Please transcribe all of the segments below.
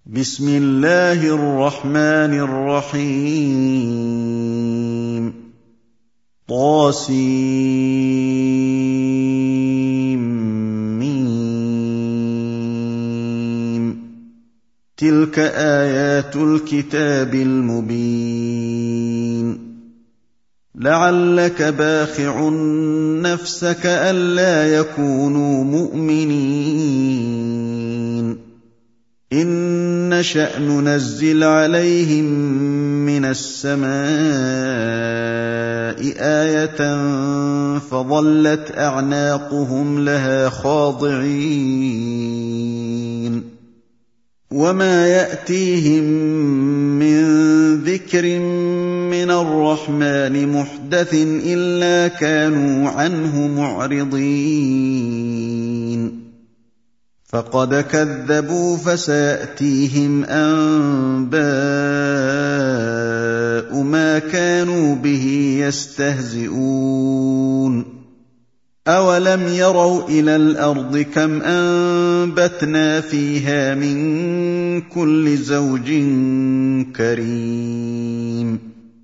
بسم الله الرحمن الرحيم طاسيم تلك آيات الكتاب المبين لعلك باخع نفسك ألا يكونوا مؤمنين إن نشأ ننزل عليهم من السماء آية فظلت أعناقهم لها خاضعين وما يأتيهم من ذكر من الرحمن محدث إلا كانوا عنه معرضين فقد كذبوا فسيأتيهم أنباء ما كانوا به يستهزئون أولم يروا إلى الأرض كم أنبتنا فيها من كل زوج كريم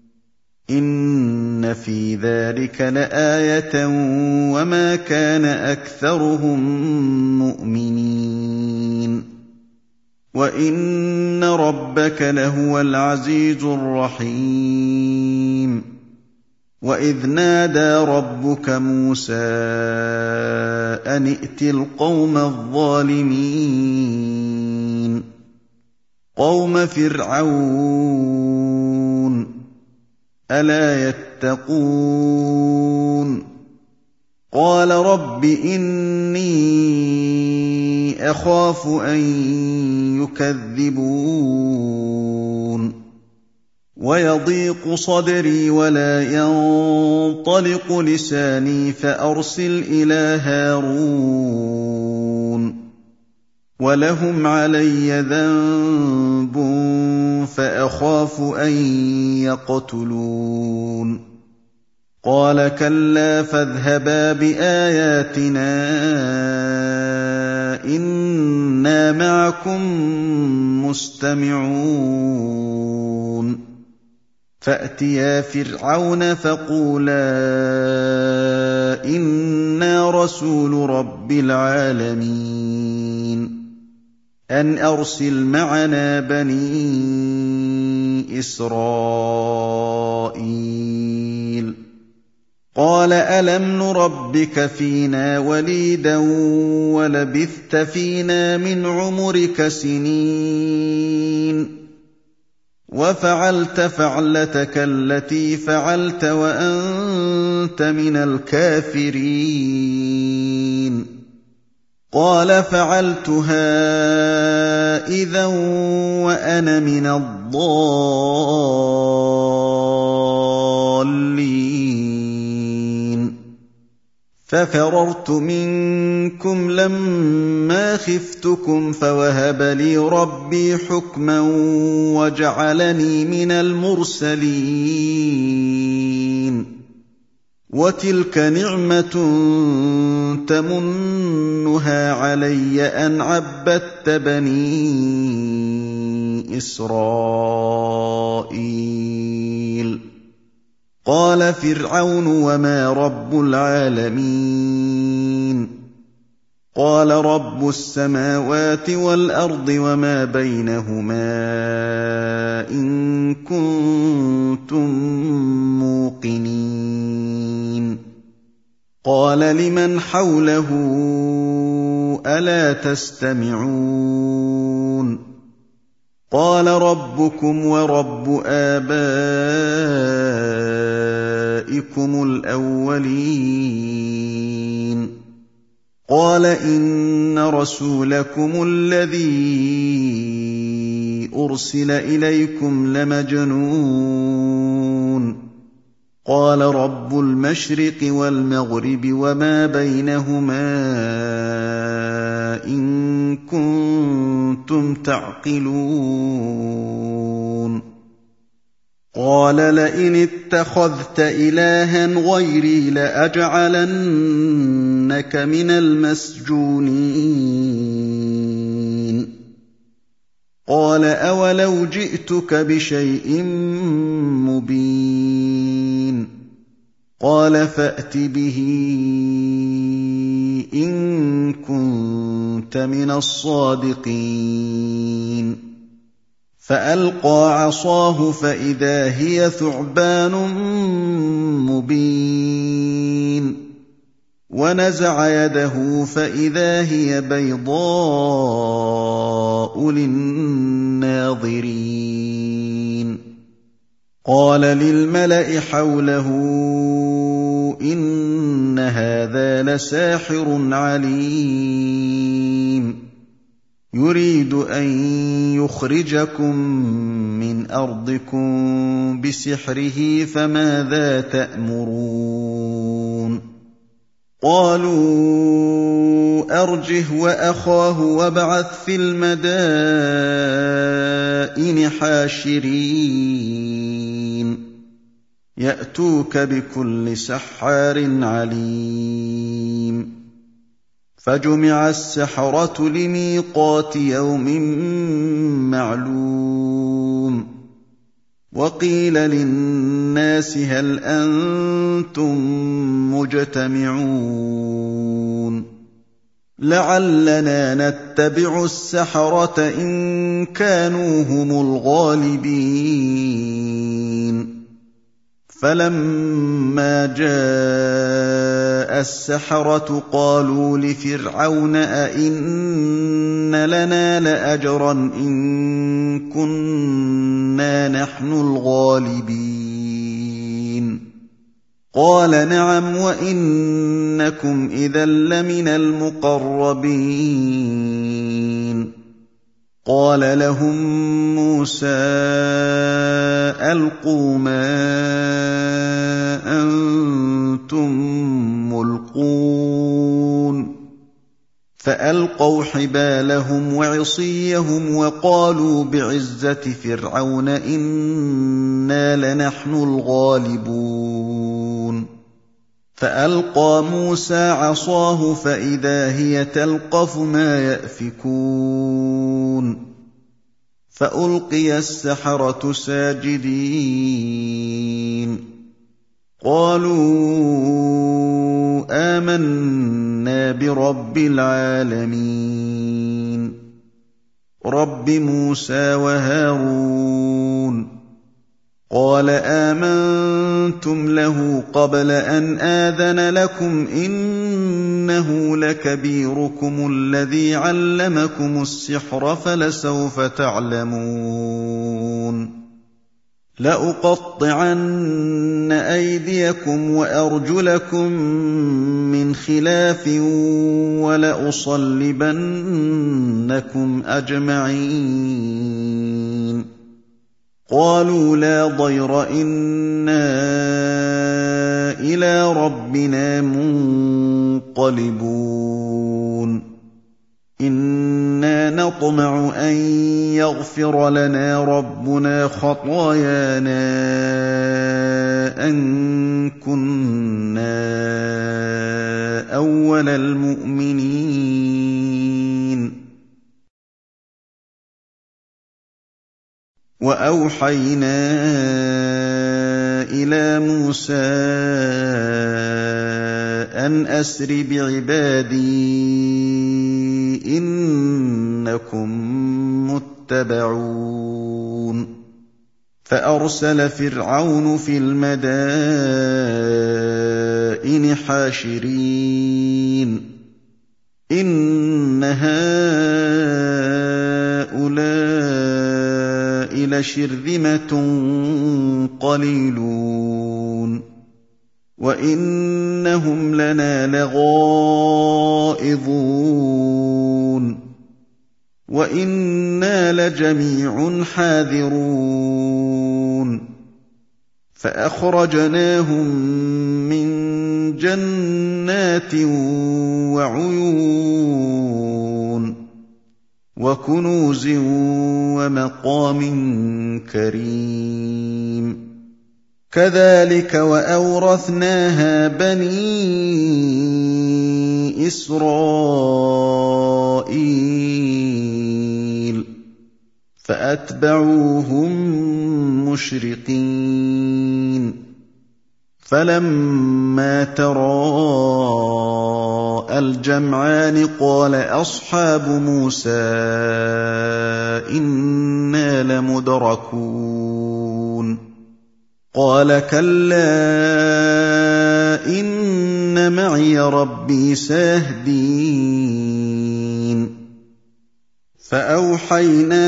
إن في ذلك لآية وما كان أكثرهم مؤمنين وإن ربك لهو العزيز الرحيم وإذ نادى ربك موسى أن ائت القوم الظالمين قوم فرعون ألا يتقون قال رب إني أخاف أن يكذبون ويضيق صدري ولا ينطلق لساني فأرسل إلى هارون ولهم علي ذنب فأخاف أن يقتلون قال كلا فاذهبا بآياتنا إنا معكم مستمعون فأتيا فرعون فقولا إنا رسول رب العالمين أن أرسل معنا بني إسرائيل قال ألم نربك فينا وليدا ولبثت فينا من عمرك سنين وفعلت فعلتك التي فعلت وأنت من الكافرين قال فعلتها إذا وأنا من الضالين ففررت منكم لما خفتكم فوهب لي ربي حكما وجعلني من المرسلين وتلك نعمة تمنها علي أن عبدت بني إسرائيل قال فرعون وما رب العالمين قال رب السماوات والأرض وما بينهما إن كنتم موقنين قال لمن حوله ألا تستمعون قال ربكم ورب آبائكم الأولين قال إن رسولكم الذي أرسل إليكم لمجنون قال رب المشرق والمغرب وما بينهما إن كنتم تعقلون قال لئن اتخذت إلها غيري لأجعلنك من المسجونين قَالَ أَوَلَوْ جِئْتُكَ بِشَيْءٍ مُّبِينٍ قَالَ فَأْتِ بِهِ إِن كُنتَ مِنَ الصَّادِقِينَ فَأَلْقَىٰ عَصَاهُ فَإِذَا هِيَ ثُعْبَانٌ مُّبِينٌ وَنَزَعَ يَدَهُ فَإِذَا هِيَ بَيْضَاءُ لِلنَّاظِرِينَ قَالَ لِلْمَلَإِ حَوْلَهُ إِنَّ هَٰذَا لَسَاحِرٌ عَلِيمٌ يُرِيدُ أَن يُخْرِجَكُم مِّنْ أَرْضِكُم بِسِحْرِهِ فَمَاذَا تَأْمُرُونَ قَالُوا أَرْجِهْ وَأَخَاهُ وَابْعَثْ فِي الْمَدَائِنِ حَاشِرِينَ يَأْتُوكَ بِكُلِّ سَحَّارٍ عَلِيمٍ فَجُمِعَ السَّحَرَةُ لِمِيقَاتِ يَوْمٍ مَّعْلُومٍ وَقِيلَ لِلنَّاسِ هَلْ أَنتُم مُّجْتَمِعُونَ لَعَلَّنَا نَتَّبِعُ السَّحَرَةَ إِن كَانُوا هُمُ الْغَالِبِينَ فَلَمَّا جَاءَ السَّحَرَةُ قَالُوا لِفِرْعَوْنَ أَئِنَّ لَنَا لَأَجْرًا إِن كُنَّا نَحْنُ الْغَالِبِينَ قَالَ نَعَمْ وَإِنَّكُمْ إِذًا لَّمِنَ الْمُقَرَّبِينَ قَالَ لَهُم مُّوسَىٰ أَلْقُوا مَا أَنتُم مُّلْقُونَ فَأَلْقَوْا حِبَالَهُمْ وَعِصِيَّهُمْ وَقَالُوا بِعِزَّةِ فِرْعَوْنَ إِنَّا لَنَحْنُ الْغَالِبُونَ فَأَلْقَىٰ مُوسَىٰ عَصَاهُ فَإِذَا هِيَ تَلْقَفُ مَا يَأْفِكُونَ فَأُلْقِيَ السَّحَرَةُ سَاجِدِينَ قَالُوا آمَنَّا بِرَبِّ الْعَالَمِينَ رَبِّ مُوسَىٰ وَهَارُونَ قَالَ آمَنتُمْ لَهُ قَبْلَ أَنْ آذَنَ لَكُمْ إِنَّهُ لَكَبِيرُكُمُ الَّذِي عَلَّمَكُمُ السِّحْرَ فَلَسَوْفَ تَعْلَمُونَ لَأُقَطِّعَنَّ أَيْدِيَكُمْ وَأَرْجُلَكُم مِّنْ خِلَافٍ وَلَأُصَلِّبَنَّكُمْ أَجْمَعِينَ قَالُوا لَا ضَيْرَ إِنَّا إِلَىٰ رَبِّنَا مُنقَلِبُونَ إِنَّا نَطْمَعُ أَن يَغْفِرَ لَنَا رَبُّنَا خَطَايَانَا أَن كُنَّا أَوَّلَ الْمُؤْمِنِينَ وَأَوْحَيْنَا إِلَىٰ مُوسَىٰ أَنْ أَسْرِ بِعِبَادِي إِنَّكُم مُّتَّبَعُونَ فَأَرْسَلَ فِرْعَوْنُ فِي الْمَدَائِنِ حَاشِرِينَ إِنَّ هَٰؤُلَاءِ لَشِرْذِمَةٌ قَلِيلُونَ وَإِنَّهُمْ لَنَا لَغَائِظُونَ وَإِنَّا لَجَمِيعٌ حَاذِرُونَ فَأَخْرَجْنَاهُم مِّن جَنَّاتٍ وَعُيُونٍ وَكُنُوزٍ وَمَقَامٍ كَرِيمٍ كَذَٰلِكَ وَأَوْرَثْنَاهَا بَنِي إِسْرَائِيلَ فأتبعوهم مشرقين فلما تراءى الجمعان قال أصحاب موسى إنا لمدركون قال كلا إن معي ربي سيهدين فأوحينا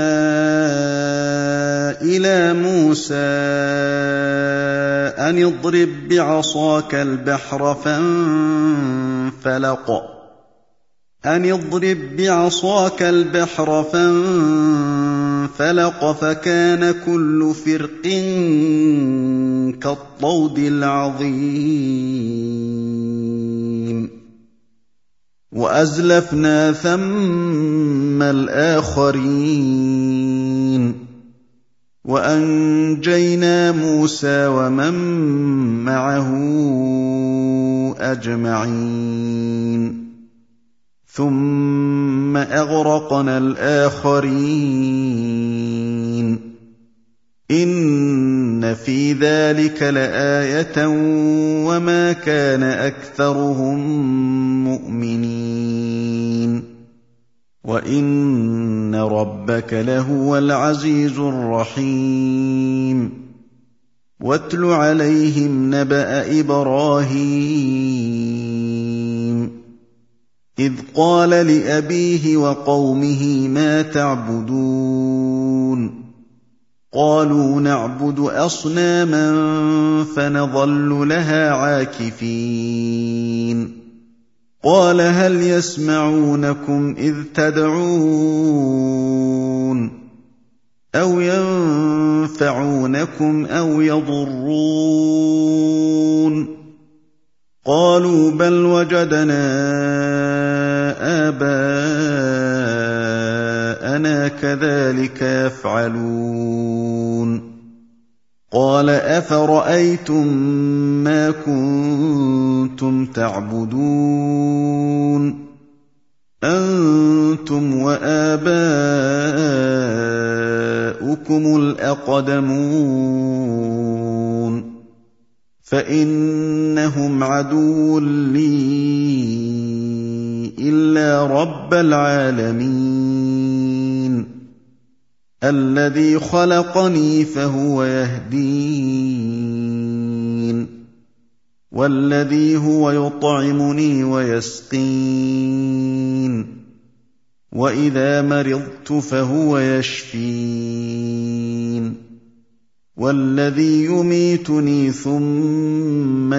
إلى موسى أن اضرب بعصاك البحر فانفلق فكان كل فرق كالطود العظيم وأزلفنا ثم الآخرين وأنجينا موسى ومن معه أجمعين ثم أغرقنا الآخرين إن في ذلك لآية وما كان أكثرهم مؤمنين وإن ربك لهو العزيز الرحيم واتل عليهم نبأ إبراهيم إذ قال لأبيه وقومه ما تعبدون قالوا نعبد أصناما فنظل لها عاكفين قال هل يسمعونكم إذ تدعون أو ينفعونكم أو يضرون قالوا بل وجدنا آباءنا كذلك يفعلون قال أفرأيتم ما كنتم تعبدون أنتم وآباؤكم الأقدمون فإنهم عدو لي إلا رب العالمين الذي خلقني فهو يهدين والذي هو يطعمني ويسقين وإذا مرضت فهو يشفين والذي يميتني ثم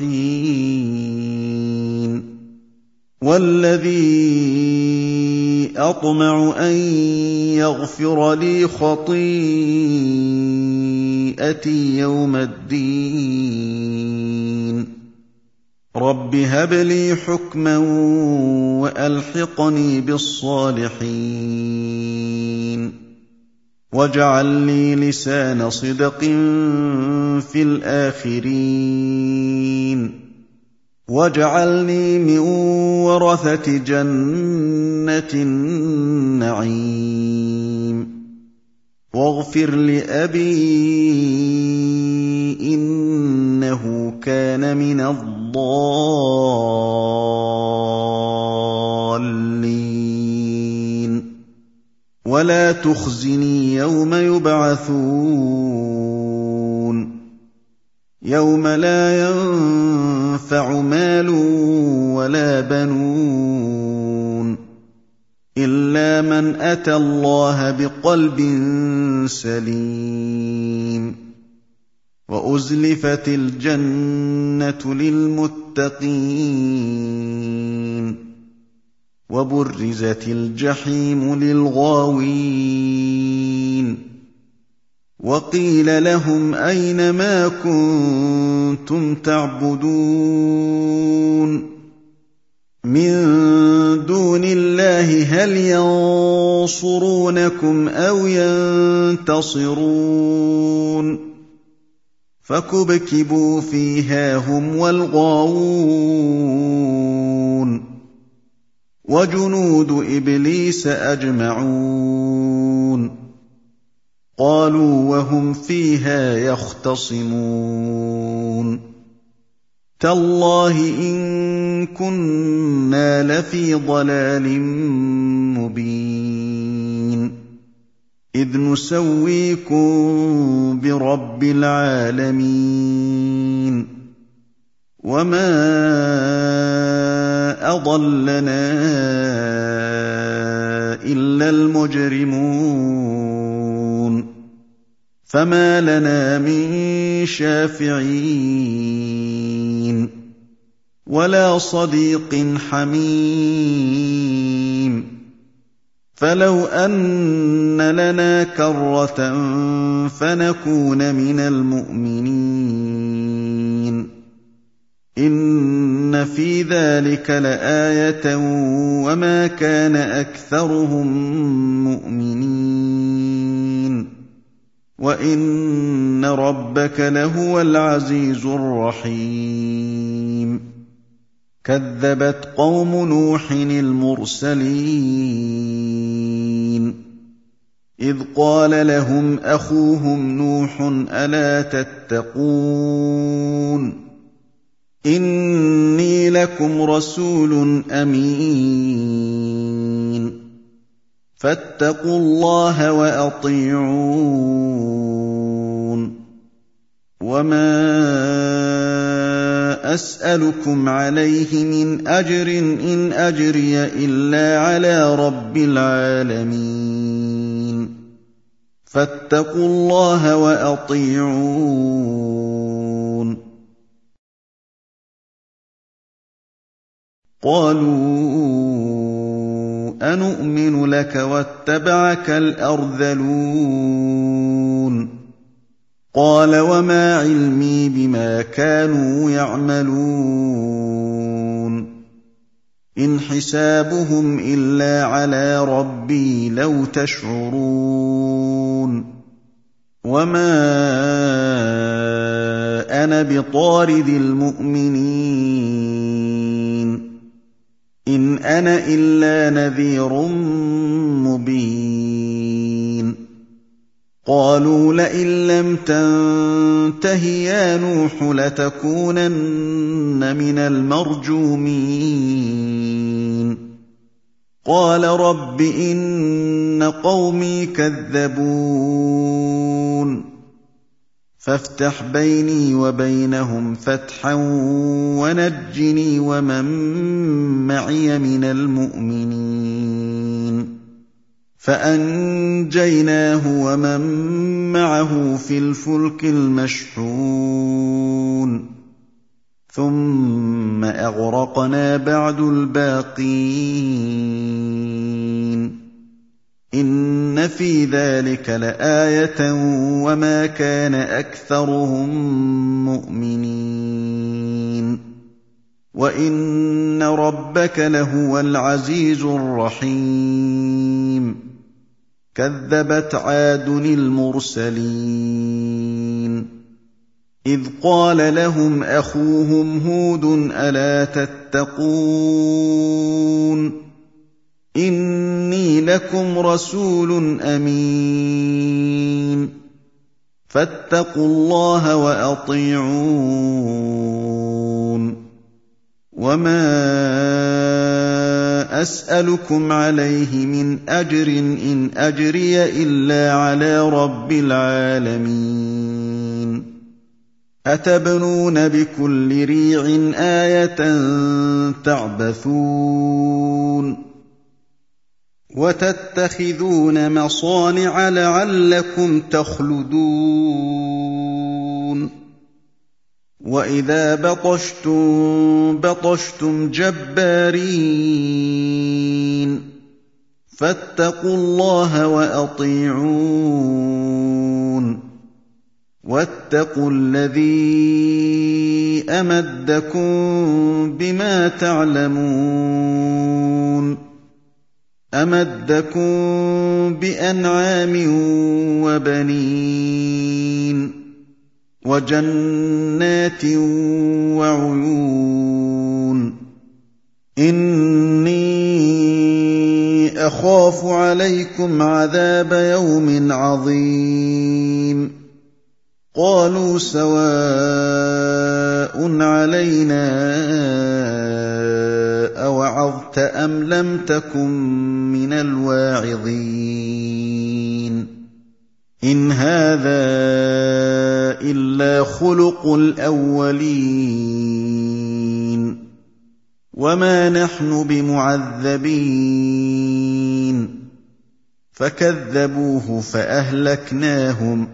يحيين والذي أطمع أن يغفر لي خطيئتي يوم الدين رب هب لي حكما وألحقني بالصالحين واجعل لي لسان صدق في الآخرين واجعلني من ورثة جنة النعيم واغفر لأبي إنه كان من الضالين ولا تخزني يوم يبعثون يوم لا ينفع مال ولا بنون إلا من أتى الله بقلب سليم وأزلفت الجنة للمتقين وبرزت الجحيم للغاوين وقيل لهم أين ما كنتم تعبدون من دون الله هل ينصرونكم أو ينتصرون فكبكبوا فيها هم والغاوون وجنود إبليس أجمعون قالوا وهم فيها يختصمون تالله إن كنا لفي ضلال مبين إذ نسويكم برب العالمين وما أضلنا إلا المجرمون فما لنا من شافعين ولا صديق حميم فلو أن لنا كرة فنكون من المؤمنين إن في ذلك لآية وما كان أكثرهم مؤمنين وإن ربك لهو العزيز الرحيم كذبت قوم نوح المرسلين إذ قال لهم أخوهم نوح ألا تتقون إني لكم رسول أمين فاتقوا الله وأطيعون وما أسألكم عليه من أجر إن أجري إلا على رب العالمين فاتقوا الله وأطيعون قالوا أنؤمن لك واتبعك الأرذلون قال وما علمي بما كانوا يعملون إن حسابهم إلا على ربي لو تشعرون وما أنا بطارد المؤمنين إن أنا إلا نذير مبين قالوا لئن لم تنته يا نوح لتكونن من المرجومين قال رب إن قومي كذبون فافتح بيني وبينهم فتحا ونجني ومن معي من المؤمنين فأنجيناه ومن معه في الفلك المشحون ثم أغرقنا بعد الباقين إن في ذلك لآية وما كان أكثرهم مؤمنين وإن ربك لهو العزيز الرحيم كذبت عاد المرسلين إذ قال لهم أخوهم هود ألا تتقون إني لكم رسول أمين فاتقوا الله وأطيعون وما أسألكم عليه من أجر إن أجري إلا على رب العالمين أتبنون بكل ريع آية تعبثون وتتخذون مصانع لعلكم تخلدون وإذا بطشتم جبارين فاتقوا الله وأطيعون واتقوا الذي أمدكم بما تعلمون أمدكم بأنعام وبنين وجنات وعيون إني أخاف عليكم عذاب يوم عظيم قالوا سواء علينا أوعظت أم لم تكن من الواعظين إن هذا إلا خلق الأولين وما نحن بمعذبين فكذبوه فأهلكناهم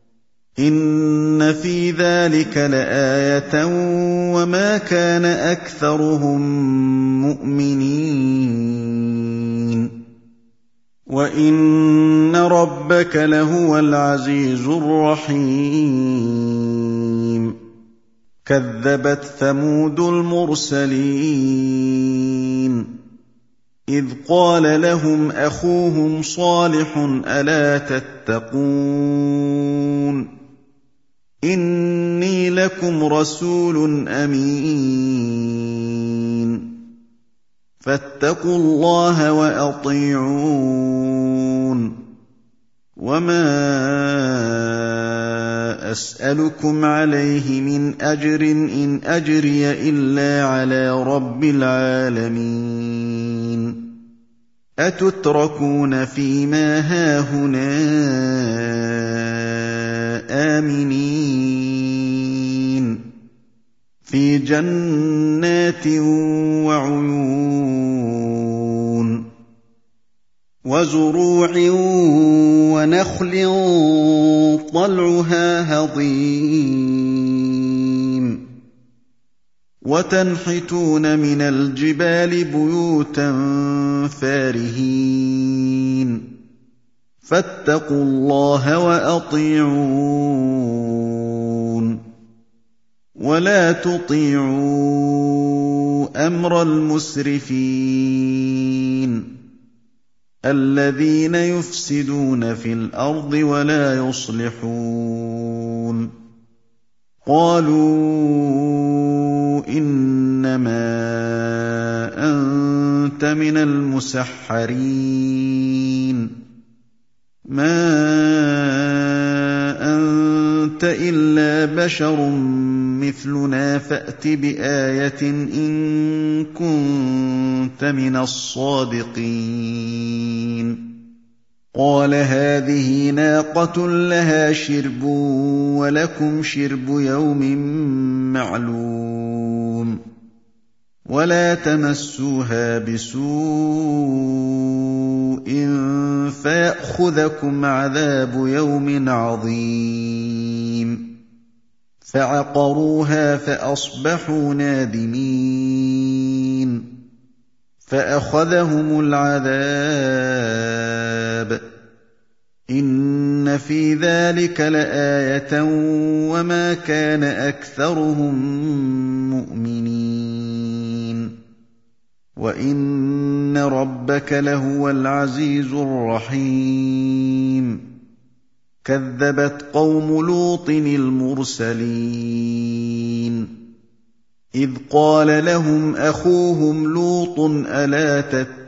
إن في ذلك لآية وما كان أكثرهم مؤمنين وإن ربك لهو العزيز الرحيم كذبت ثمود المرسلين إذ قال لهم أخوهم صالح ألا تتقون إني لكم رسول أمين فاتقوا الله وأطيعون وما أسألكم عليه من أجر إن أجري إلا على رب العالمين أتتركون فيما هاهنا آمنين في جنات وعيون وزروع ونخل طلعها هضيم وتنحتون من الجبال بيوتا فارهين فاتقوا الله وأطيعون ولا تطيعوا أمر المسرفين الذين يفسدون في الأرض ولا يصلحون قالوا إنما أنت من المسحرين ما أنت إلا بشر مثلنا فأت بآية إن كنت من الصادقين قال هذه ناقة لها شرب ولكم شرب يوم معلوم ولا تمسوها بسوء فيأخذكم عذاب يوم عظيم فعقروها فأصبحوا نادمين فأخذهم العذاب إن في ذلك لآية وما كان أكثرهم مؤمنين وإن ربك لهو العزيز الرحيم كذبت قوم لوط المرسلين إذ قال لهم أخوهم لوط ألا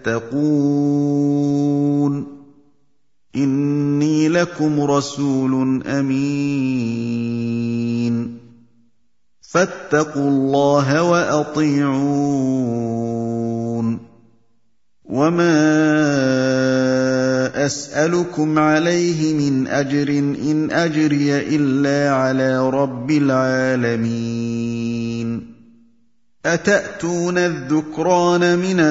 تتقون إني لكم رسول أمين فاتقوا الله وأطيعون وما أسألكم عليه من أجر إن أجري إلا على رب العالمين أتأتون الذكران من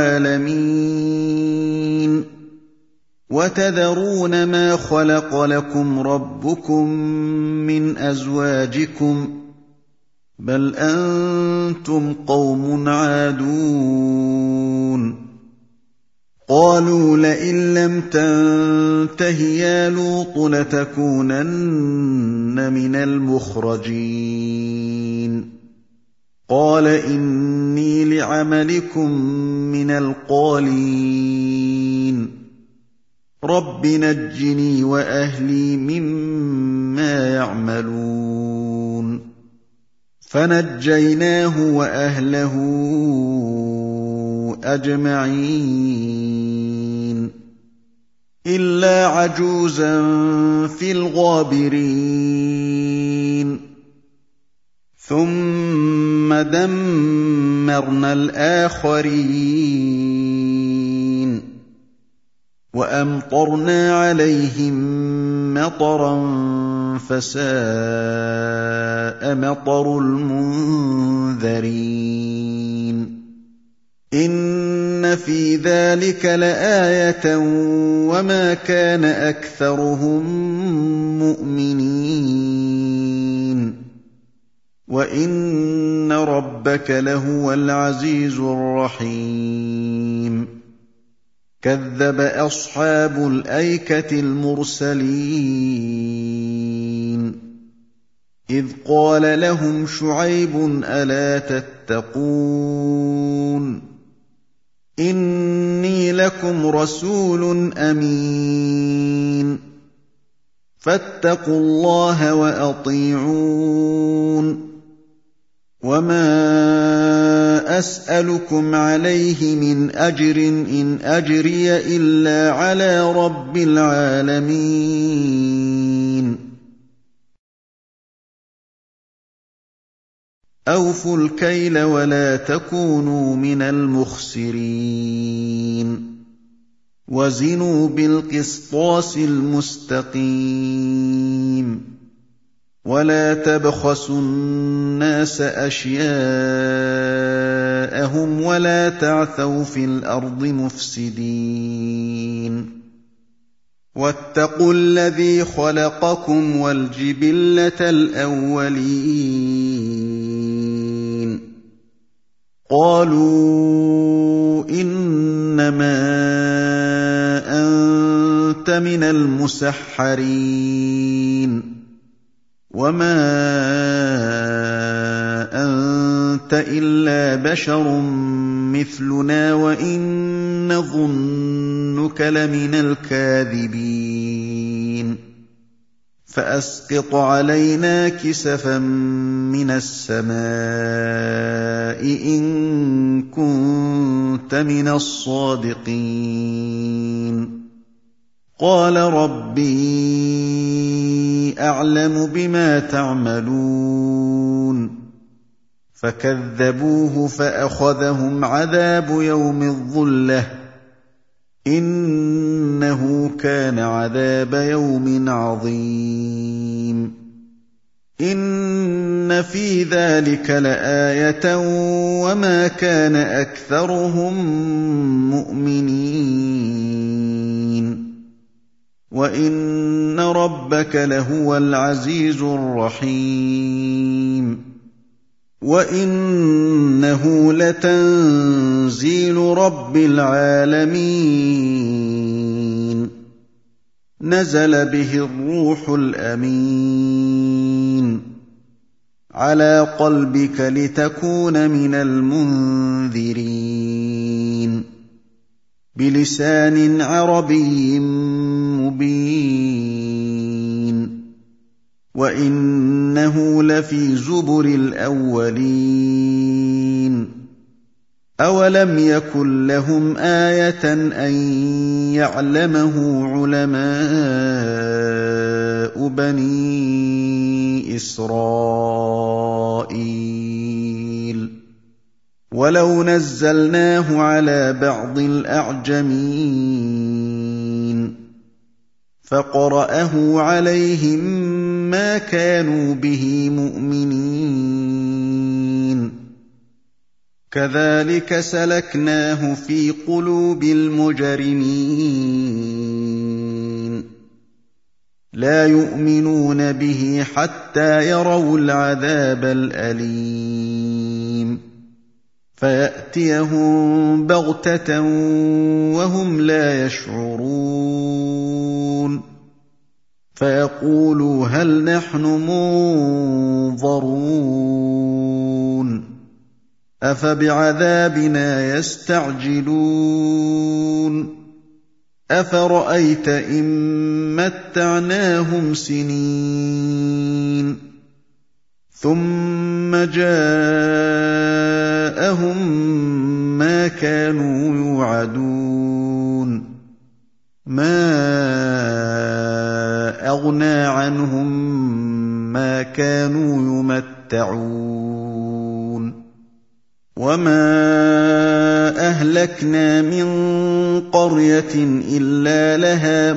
العالمين وتذرون ما خلق لكم ربكم من أزواجكم بل أنتم قوم عادون قالوا لئن لم تنته يا لوط لتكونن من المخرجين قال إني لعملكم من القالين رب نجني وأهلي مما يعملون فنجيناه وأهله أجمعين إلا عجوزا في الغابرين ثم دمرنا الآخرين وأمطرنا عليهم مطرا فساء مطر المنذرين إن في ذلك لآية وما كان أكثرهم مؤمنين وإن ربك لهو العزيز الرحيم كذب أصحاب الأيكة المرسلين إذ قال لهم شعيب ألا تتقون إني لكم رسول أمين فاتقوا الله وأطيعون وما أسألكم عليه من أجر إن أجري إلا على رب العالمين أوفوا الكيل ولا تكونوا من المخسرين وزنوا بالقسطاس المستقيم ولا تبخسوا الناس أشياءهم ولا تعثوا في الأرض مفسدين واتقوا الذي خلقكم والجبلة الأولين قالوا إنما أنت من المسحرين وما أنت إلا بشر مثلنا وإن نظنك لمن الكاذبين فأسقط علينا كسفا من السماء إن كنت من الصادقين قال ربي أعلم بما تعملون فكذبوه فأخذهم عذاب يوم الظلة إنه كان عذاب يوم عظيم إن في ذلك لآية وما كان أكثرهم مؤمنين وإن ربك لهو العزيز الرحيم وإنه لتنزيل رب العالمين نزل به الروح الأمين على قلبك لتكون من المنذرين بلسان عربي مبين وإنه لفي زبر الأولين أولم يكن لهم آية أن يعلمه علماء بني إسرائيل ولو نزلناه على بعض الأعجمين فقرأه عليهم ما كانوا به مؤمنين كذلك سلكناه في قلوب المجرمين لا يؤمنون به حتى يروا العذاب الأليم فيأتيهم بغتة وهم لا يشعرون فيقولوا هل نحن منظرون أفبعذابنا يستعجلون أفرأيت إن متعناهم سنين ثُمَّ جَاءَهُم مَّا كَانُوا يُوعَدُونَ مَا أَغْنَىٰ عَنْهُم مَّا كَانُوا يُمَتَّعُونَ وَمَا أَهْلَكْنَا مِن قَرْيَةٍ إِلَّا لَهَا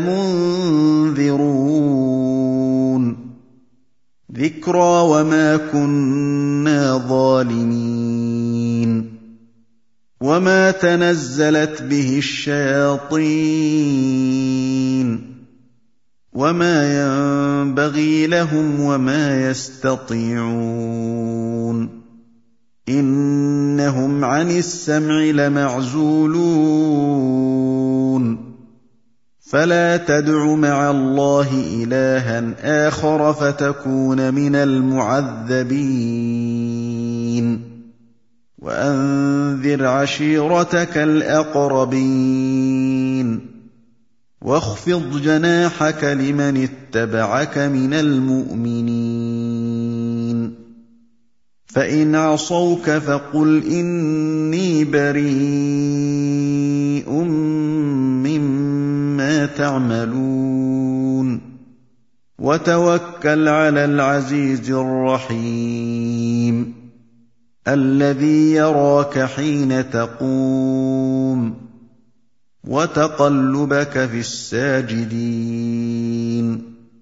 مُنذِرُونَ ذِكْرَىٰ وَمَا كُنَّا ظَالِمِينَ وَمَا تَنَزَّلَتْ بِهِ الشَّيَاطِينُ وَمَا يَنبَغِي لَهُمْ وَمَا يَسْتَطِيعُونَ إِنَّهُمْ عَنِ السَّمْعِ لَمَعْزُولُونَ فَلَا تَدْعُ مَعَ اللَّهِ إِلَٰهًا آخَرَ فَتَكُونَ مِنَ الْمُعَذَّبِينَ وَأَنذِرْ عَشِيرَتَكَ الْأَقْرَبِينَ وَاخْفِضْ جَنَاحَكَ لِمَنِ اتَّبَعَكَ مِنَ الْمُؤْمِنِينَ فَإِنْ عَصَوْكَ فَقُلْ إِنِّي بَرِيءٌ مِّمَّا تَعْمَلُونَ وَتَوَكَّلْ عَلَى الْعَزِيزِ الرَّحِيمِ الَّذِي يَرَاكَ حِينَ تَقُومُ وَتَقَلُّبَكَ فِي السَّاجِدِينَ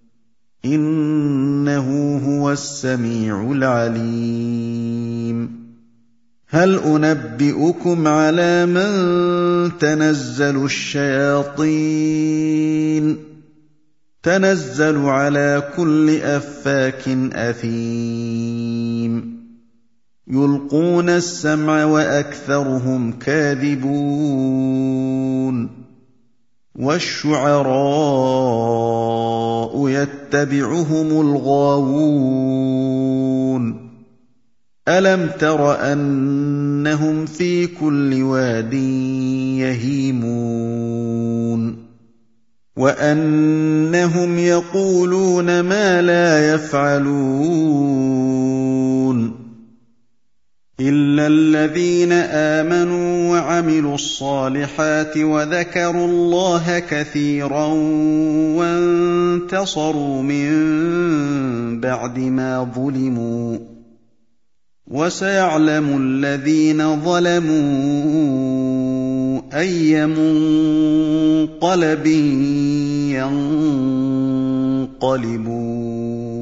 إِنَّهُ هُوَ السَّمِيعُ الْعَلِيمُ هَلْ أُنَبِّئُكُمْ عَلَىٰ مَن تَنَزَّلُ الشَّيَاطِينُ تَنَزَّلُ عَلَىٰ كُلِّ أَفَّاكٍ أَثِيمٍ يُلْقُونَ السَّمْعَ وَأَكْثَرُهُمْ كَاذِبُونَ وَالشُّعَرَاءُ يَتَّبِعُهُمُ الْغَاوُونَ أَلَمْ تَرَ أَنَّهُمْ فِي كُلِّ وَادٍ يَهِيمُونَ وَأَنَّهُمْ يَقُولُونَ مَا لَا يَفْعَلُونَ إِلَّا الَّذِينَ آمَنُوا وَعَمِلُوا الصَّالِحَاتِ وَذَكَرُوا اللَّهَ كَثِيرًا وَانتَصَرُوا مِن بَعْدِ مَا ظُلِمُوا وَسَيَعْلَمُ الَّذِينَ ظَلَمُوا أَيَّ مُنقَلَبٍ يَنقَلِبُونَ